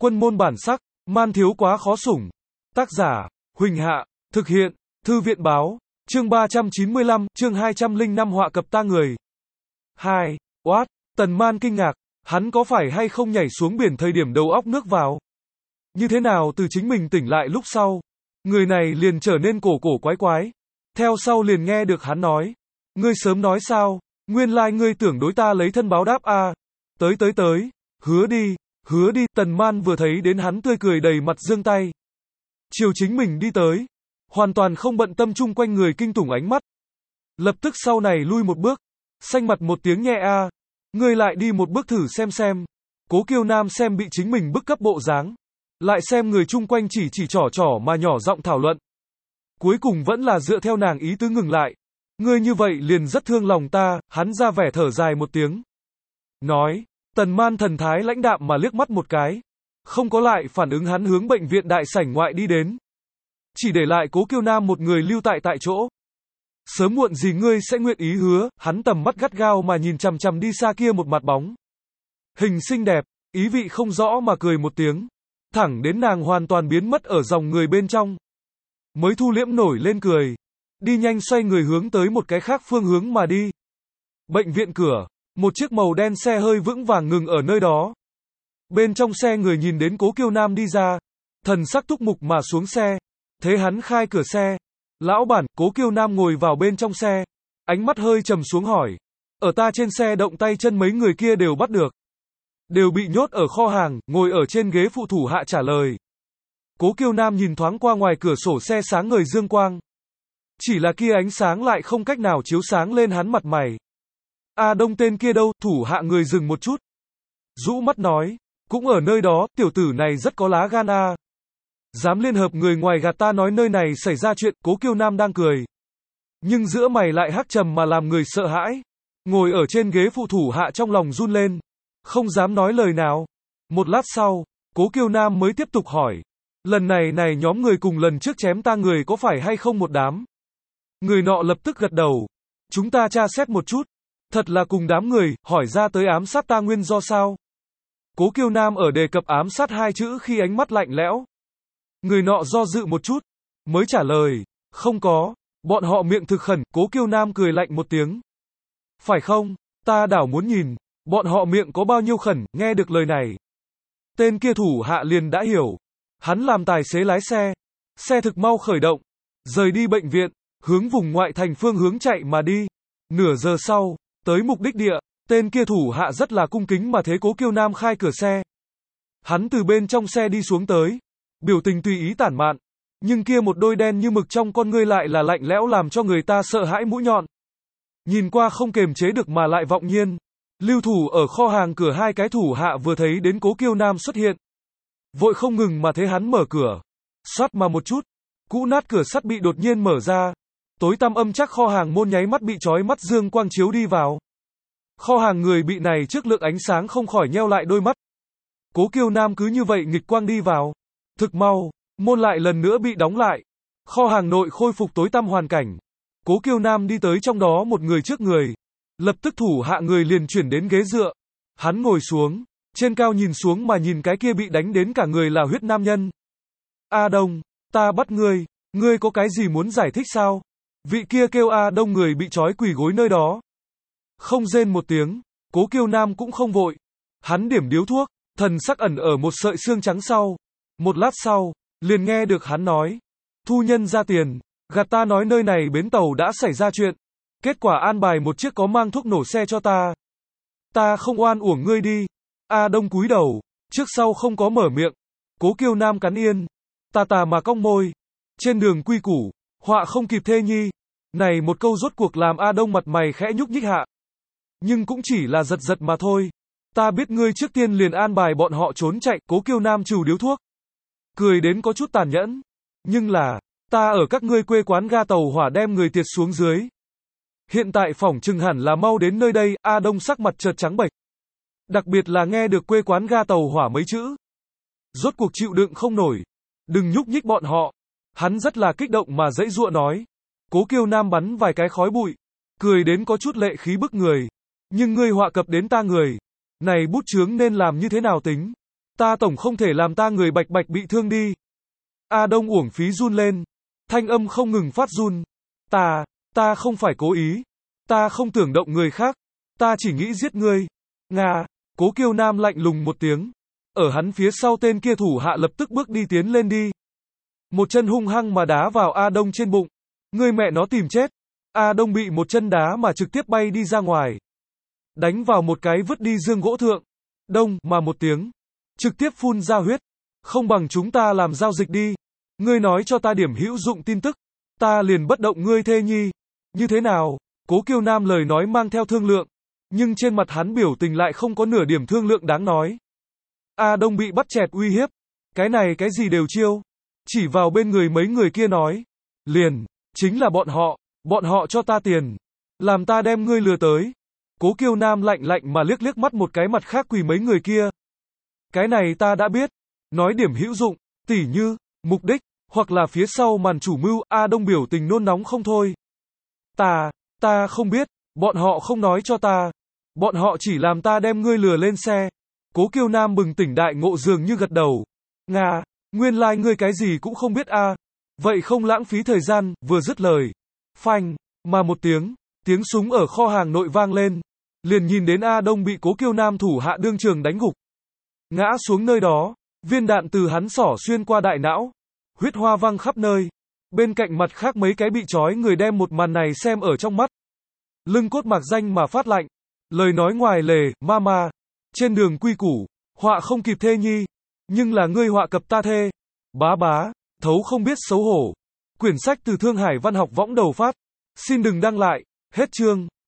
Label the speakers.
Speaker 1: Quân môn bản sắc, man thiếu quá khó sủng. Tác giả, Huỳnh Hạ, thực hiện, Thư viện báo, chương 395, chương 205 họa cập ta người. 2. What? Tần Man kinh ngạc, hắn có phải hay không nhảy xuống biển thời điểm đầu óc nước vào? Như thế nào từ chính mình tỉnh lại lúc sau, người này liền trở nên cổ quái quái. Theo sau liền nghe được hắn nói, ngươi sớm nói sao, nguyên lai ngươi tưởng đối ta lấy thân báo đáp à. Tới, hứa đi, Tần Man vừa thấy đến hắn tươi cười đầy mặt giương tay. Chiều chính mình đi tới, hoàn toàn không bận tâm chung quanh người kinh tủng ánh mắt. Lập tức sau này lui một bước, xanh mặt một tiếng nhẹ a, ngươi lại đi một bước thử xem. Cố Kiêu Nam xem bị chính mình bức cấp bộ dáng, lại xem người chung quanh chỉ trỏ mà nhỏ giọng thảo luận. Cuối cùng vẫn là dựa theo nàng ý tứ ngừng lại. Ngươi như vậy liền rất thương lòng ta, hắn ra vẻ thở dài một tiếng. Nói, Tần Man thần thái lãnh đạm mà liếc mắt một cái. Không có lại phản ứng, hắn hướng bệnh viện đại sảnh ngoại đi đến. Chỉ để lại Cố Kiêu Nam một người lưu tại chỗ. Sớm muộn gì ngươi sẽ nguyện ý hứa, hắn tầm mắt gắt gao mà nhìn chằm chằm đi xa kia một mặt bóng. Hình xinh đẹp, ý vị không rõ mà cười một tiếng. Thẳng đến nàng hoàn toàn biến mất ở dòng người bên trong. Mới thu liễm nổi lên cười. Đi nhanh xoay người hướng tới một cái khác phương hướng mà đi. Bệnh viện cửa, một chiếc màu đen xe hơi vững vàng ngừng ở nơi đó. Bên trong xe người nhìn đến Cố Kiêu Nam đi ra, thần sắc túc mục mà xuống xe. Thế hắn khai cửa xe. Lão bản, Cố Kiêu Nam ngồi vào bên trong xe. Ánh mắt hơi trầm xuống hỏi. Ở ta trên xe động tay chân mấy người kia đều bắt được. Đều bị nhốt ở kho hàng, ngồi ở trên ghế phụ thủ hạ trả lời. Cố Kiêu Nam nhìn thoáng qua ngoài cửa sổ xe sáng ngời dương quang. Chỉ là kia ánh sáng lại không cách nào chiếu sáng lên hắn mặt mày. A Đông tên kia đâu? Thủ hạ người dừng một chút. Rũ mắt nói, cũng ở nơi đó, tiểu tử này rất có lá gan a. Dám liên hợp người ngoài gạt ta nói nơi này xảy ra chuyện. Cố Kiêu Nam đang cười. Nhưng giữa mày lại hắc trầm mà làm người sợ hãi. Ngồi ở trên ghế phụ thủ hạ trong lòng run lên. Không dám nói lời nào. Một lát sau, Cố Kiêu Nam mới tiếp tục hỏi. Lần này nhóm người cùng lần trước chém ta người có phải hay không một đám? Người nọ lập tức gật đầu. Chúng ta tra xét một chút. Thật là cùng đám người, hỏi ra tới ám sát ta nguyên do sao? Cố Kiêu Nam ở đề cập ám sát hai chữ khi ánh mắt lạnh lẽo. Người nọ do dự một chút, mới trả lời, không có, bọn họ miệng thực khẩn. Cố Kiêu Nam cười lạnh một tiếng. Phải không, ta đảo muốn nhìn, bọn họ miệng có bao nhiêu khẩn. Nghe được lời này, tên kia thủ hạ liền đã hiểu. Hắn làm tài xế lái xe, xe thực mau khởi động, rời đi bệnh viện, hướng vùng ngoại thành phương hướng chạy mà đi. Nửa giờ sau, tới mục đích địa, tên kia thủ hạ rất là cung kính mà thế Cố Kiêu Nam khai cửa xe. Hắn từ bên trong xe đi xuống tới, biểu tình tùy ý tản mạn, nhưng kia một đôi đen như mực trong con ngươi lại là lạnh lẽo làm cho người ta sợ hãi mũi nhọn. Nhìn qua không kềm chế được mà lại vọng nhiên. Lưu thủ ở kho hàng cửa hai cái thủ hạ vừa thấy đến Cố Kiêu Nam xuất hiện, vội không ngừng mà thế hắn mở cửa. Xoát mà một chút, cũ nát cửa sắt bị đột nhiên mở ra. Tối tăm âm chắc kho hàng môn nháy mắt bị chói mắt dương quang chiếu đi vào. Kho hàng người bị này trước lượng ánh sáng không khỏi nheo lại đôi mắt. Cố Kiêu Nam cứ như vậy nghịch quang đi vào. Thực mau, môn lại lần nữa bị đóng lại. Kho hàng nội khôi phục tối tăm hoàn cảnh. Cố Kiêu Nam đi tới trong đó một người trước người. Lập tức thủ hạ người liền chuyển đến ghế dựa. Hắn ngồi xuống, trên cao nhìn xuống mà nhìn cái kia bị đánh đến cả người là huyết nam nhân. A Đông, ta bắt ngươi có cái gì muốn giải thích sao? Vị kia kêu A Đông người bị trói quỳ gối nơi đó. Không rên một tiếng, Cố Kiêu Nam cũng không vội. Hắn điểm điếu thuốc, thần sắc ẩn ở một sợi xương trắng sau. Một lát sau, liền nghe được hắn nói. Thu nhân ra tiền, gạt ta nói nơi này bến tàu đã xảy ra chuyện. Kết quả an bài một chiếc có mang thuốc nổ xe cho ta. Ta không oan uổng ngươi đi. A Đông cúi đầu, trước sau không có mở miệng. Cố Kiêu Nam cắn yên. Tà mà cong môi. Trên đường quy củ, họa không kịp thê nhi. Này một câu rốt cuộc làm A Đông mặt mày khẽ nhúc nhích hạ. Nhưng cũng chỉ là giật mà thôi. Ta biết ngươi trước tiên liền an bài bọn họ trốn chạy. Cố Kiêu Nam trù điếu thuốc, cười đến có chút tàn nhẫn. Nhưng là, ta ở các ngươi quê quán ga tàu hỏa đem người tiệt xuống dưới. Hiện tại phỏng chừng hẳn là mau đến nơi đây. A Đông sắc mặt chợt trắng bệch. Đặc biệt là nghe được quê quán ga tàu hỏa mấy chữ. Rốt cuộc chịu đựng không nổi. Đừng nhúc nhích bọn họ. Hắn rất là kích động mà dãy dụa nói. Cố Kiêu Nam bắn vài cái khói bụi, cười đến có chút lệ khí bức người. Nhưng ngươi họa cập đến ta người. Này bút chướng nên làm như thế nào tính? Ta tổng không thể làm ta người bạch bạch bị thương đi. A Đông uổng phí run lên. Thanh âm không ngừng phát run. Ta không phải cố ý. Ta không tưởng động người khác. Ta chỉ nghĩ giết ngươi. Nga, Cố Kiêu Nam lạnh lùng một tiếng. Ở hắn phía sau tên kia thủ hạ lập tức bước đi tiến lên đi. Một chân hung hăng mà đá vào A Đông trên bụng. Ngươi mẹ nó tìm chết. A Đông bị một chân đá mà trực tiếp bay đi ra ngoài. Đánh vào một cái vứt đi dương gỗ thượng. Đông mà một tiếng. Trực tiếp phun ra huyết. Không bằng chúng ta làm giao dịch đi. Ngươi nói cho ta điểm hữu dụng tin tức. Ta liền bất động ngươi thê nhi. Như thế nào? Cố Kiêu Nam lời nói mang theo thương lượng. Nhưng trên mặt hắn biểu tình lại không có nửa điểm thương lượng đáng nói. A Đông bị bắt chẹt uy hiếp. Cái này cái gì đều chiêu. Chỉ vào bên người mấy người kia nói. Liền, chính là bọn họ cho ta tiền. Làm ta đem ngươi lừa tới. Cố Kiêu Nam lạnh lạnh mà liếc liếc mắt một cái mặt khác quỳ mấy người kia. Cái này ta đã biết. Nói điểm hữu dụng, tỉ như, mục đích, hoặc là phía sau màn chủ mưu. A Đông biểu tình nôn nóng không thôi. Ta không biết, bọn họ không nói cho ta. Bọn họ chỉ làm ta đem ngươi lừa lên xe. Cố Kiêu Nam bừng tỉnh đại ngộ dường như gật đầu. Nga, nguyên lai ngươi cái gì cũng không biết a. Vậy không lãng phí thời gian, vừa dứt lời. Phanh, mà một tiếng súng ở kho hàng nội vang lên. Liền nhìn đến A Đông bị Cố Kiêu Nam thủ hạ đương trường đánh gục. Ngã xuống nơi đó, viên đạn từ hắn xỏ xuyên qua đại não. Huyết hoa văng khắp nơi. Bên cạnh mặt khác mấy cái bị trói người đem một màn này xem ở trong mắt. Lưng cốt mạc danh mà phát lạnh. Lời nói ngoài lề, mama. Trên đường quy củ, họa không kịp thê nhi. Nhưng là ngươi họa cập ta thê. Bá, thấu không biết xấu hổ. Quyển sách từ Thương Hải Văn học võng đầu phát. Xin đừng đăng lại. Hết chương.